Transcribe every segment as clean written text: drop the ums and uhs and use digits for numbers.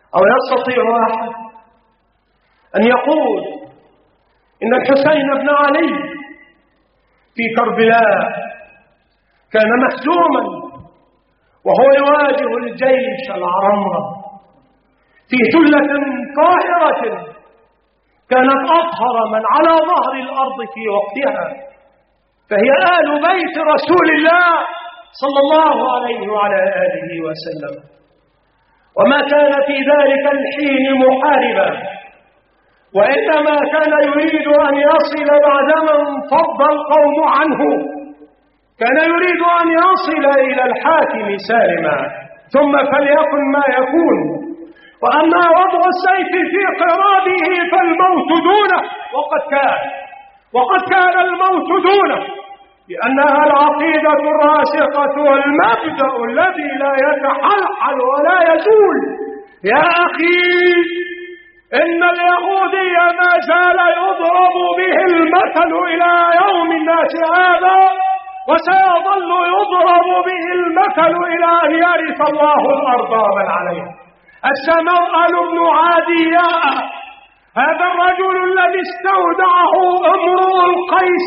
أو يستطيع أحد أن يقول إن الحسين بن علي في كربلاء كان مهزوما وهو يواجه الجيش العرمرم في ثلة قاهرة كانت أطهر من على ظهر الأرض في وقتها، فهي آل بيت رسول الله صلى الله عليه وعلى آله وسلم، وما كان في ذلك الحين محاربا، وإنما كان يريد أن يصل بعدما انفض القوم عنه، كان يريد أن يصل إلى الحاكم سالما، ثم فليكن ما يكون. وأما وضع السيف في قرابه فالموت دونه، وقد كان الموت دونه، لأنها العقيدة الراسخة والمبدأ الذي لا يتحلحل ولا يزول. يا أخي، إن اليهودي ما زال يضرب به المثل إلى يوم الناس هذا، وسيظل يضرب به المثل إلى أن يرث الله الأرض ومن عليها. السموأل بن عادياء، هذا الرجل الذي استودعه امرؤ القيس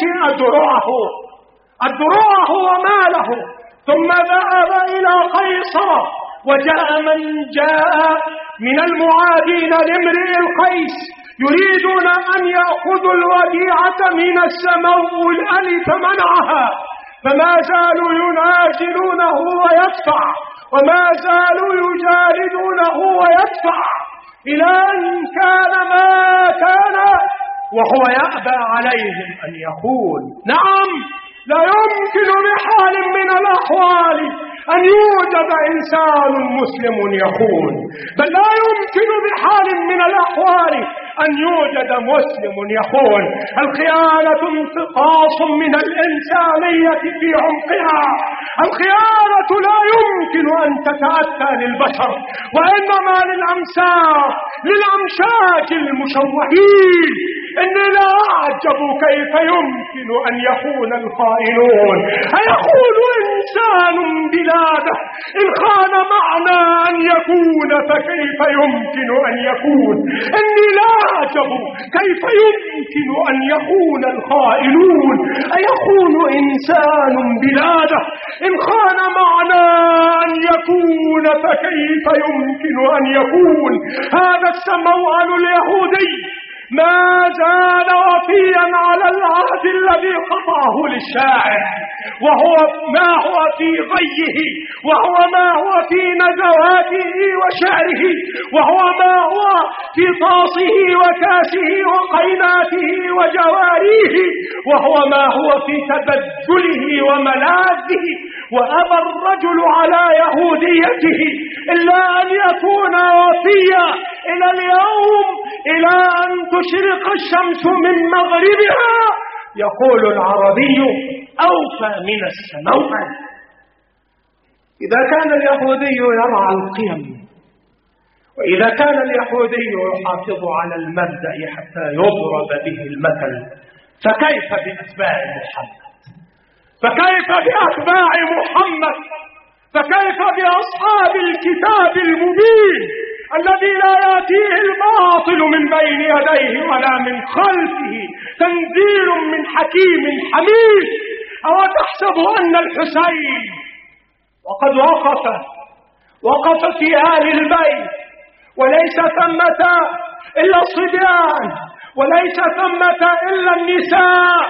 أدرعه وماله، ثم ذهب إلى قيصر، وجاء من جاء من المعادين لامرئ القيس يريدون أن يأخذوا الوديعة من السموأل فمنعها، فما زالوا ينازلونه ويدفع، وما زالوا يجالدونه ويدفع، إلى أن كان ما كان، وهو يأبى عليهم أن يقول نعم، لا يمكن بحال من الأحوال أن يوجد إنسان مسلم يخون، بل لا يمكن بحال من الأحوال أن يوجد مسلم يخون. الخيانة انتقاص من الإنسانية في عمقها، الخيانة لا يمكن أن تتأتى للبشر، وإنما للأمشاك المشوهين. إني لا أعجب كيف يمكن أن يخون الخائنون. أيخون إنسان بلاده؟ إن خان معنى أن يكون فكيف يمكن أن يكون؟ إني لا أعجب كيف يمكن أن يخون الخائنون. أيخون إنسان بلاده؟ إن خان معنى أن يكون فكيف يمكن أن يكون؟ هذا السموأل اليهودي ما زال وفيا على العهد الذي قطعه للشاعر، وهو ما هو في غيه، وهو ما هو في نزواته وشعره، وهو ما هو في طاسه وكاسه وقيناته وجواريه، وهو ما هو في تبدله وملاذه. وأبى الرجل على يهوديته إلا أن يكون وفيا إلى اليوم، إلى أن تشرق الشمس من مغربها. يقول العربي أوفى من السموأل. إذا كان اليهودي يرعى القيم، وإذا كان اليهودي يحافظ على المبدأ حتى يضرب به المثل، فكيف بأتباع محمد؟ فكيف بأتباع محمد؟ فكيف بأصحاب الكتاب المبين الذي لا يأتيه الباطل من بين يديه ولا من خلفه، تنزيل من حكيم حميد؟ أو تحسب أن الحسين وقد وقف في آل البيت، وليس ثمة إلا الصبيان، وليس ثمة إلا النساء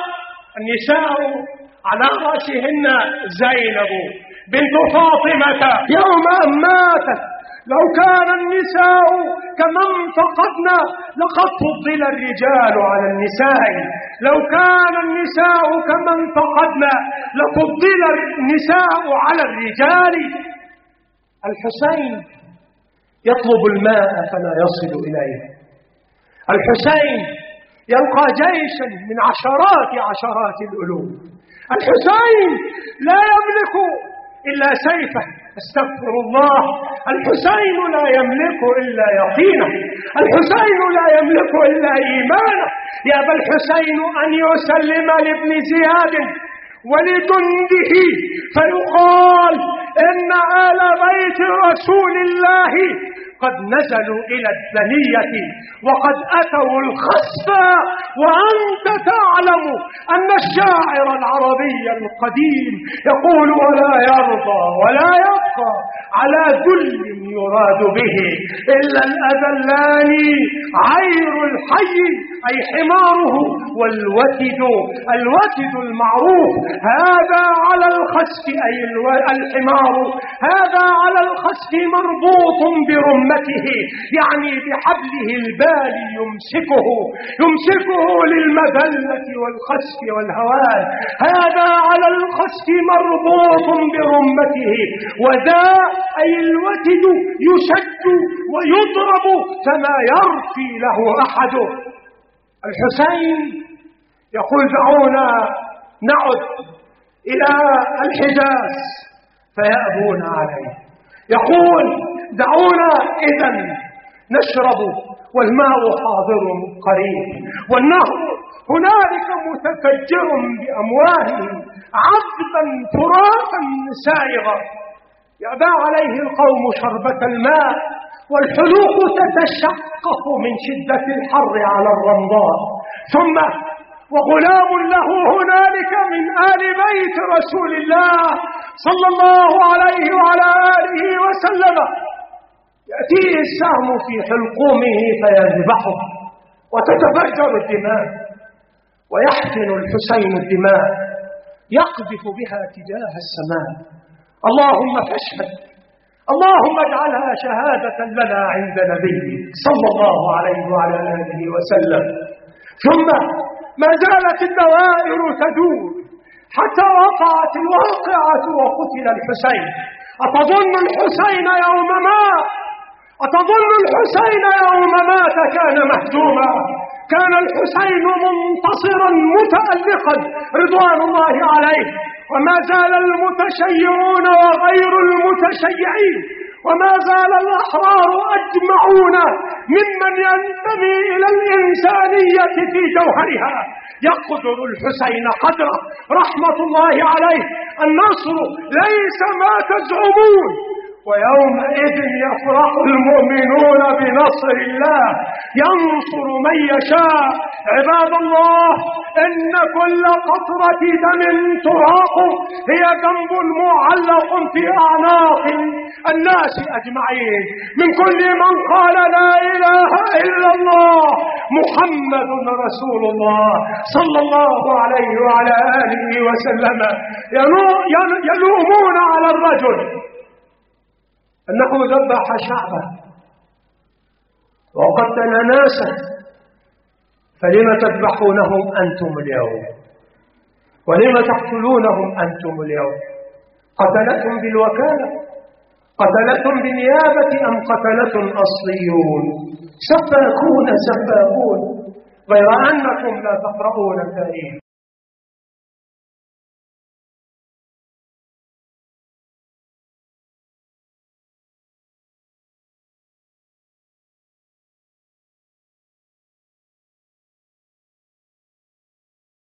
على رأسهن زينب بنت فاطمة يوم أن ماتت. لو كان النساء كمن فقدنا لقد فضل الرجال على النساء، لو كان النساء كمن فقدنا لفضل النساء على الرجال. الحسين يطلب الماء فلا يصل إليه، الحسين يلقى جيشا من عشرات الألوف، الحسين لا يملك إلا سيفه، استغفر الله، الحسين لا يملك إلا يقينه، الحسين لا يملك إلا إيمانه. يأبى الحسين أن يسلم لابن زياد ولجنده فيقال إن آل بيت رسول الله قد نزلوا إلى الدنية وقد أتوا الخسفة، وأنت تعلم أن الشاعر العربي القديم يقول: ولا يرضى ولا يبقى على ذل يراد به إلا الأذلان عير الحي، أي حماره، والوتد الوتد المعروف. هذا على الخسف، أي الحمار، هذا على الخسف مربوط برمته، يعني بحبله البالي يمسكه للمذلة والخسف والهوان. هذا على الخسف مربوط برمته، وذا أي الوتد يشد ويضرب فما يرفي له أحد. الحسين يقول: دعونا نعد إلى الحجاز، فيأبون عليه. يقول: دعونا إذن نشرب والماء حاضر قريب، والنهر هنالك متفجر بأمواهه عذبا فراتا سائغا. يأبى عليه القوم شربة الماء، والحلوق تتشقق من شدة الحر على الرمضاء. ثم وغلام له هنالك من آل بيت رسول الله صلى الله عليه وعلى آله وسلم يأتيه السهم في حلقومه فيذبحه، وتتفجر الدماء، ويحقن الحسين الدماء يقذف بها تجاه السماء. اللهم فاشهد، اللهم اجعلها شهادة لنا عند نبيك صلى الله عليه وعلى آله وسلم. ثم ما زالت الدوائر تدور حتى وقعت الواقعة وقتل الحسين. أتظن الحسين يوم مات كان مهزوما؟ كان الحسين منتصرا متألقا رضوان الله عليه. وما زال المتشيعون وغير المتشيعين، وما زال الأحرار أجمعون ممن ينتمي إلى الإنسانية في جوهرها يقدر الحسين قدره رحمة الله عليه. النصر ليس ما تزعمون، ويومئذ يفرح المؤمنون بنصر الله ينصر من يشاء. عباد الله، إن كل قطرة دم تراق هي ذنب معلق في أعناق الناس أجمعين، من كل من قال لا إله إلا الله محمد رسول الله صلى الله عليه وعلى آله وسلم. يلومون على الرجل أنه ذبح شعبه وقتل ناسا، فلم تذبحونهم أنتم اليوم؟ ولم تقتلونهم أنتم اليوم؟ قتلتهم بالوكالة؟ قتلتهم بالنيابة أم قتلتهم أصليون؟ سفاكون غير أنكم لا تقرؤون التاريخ.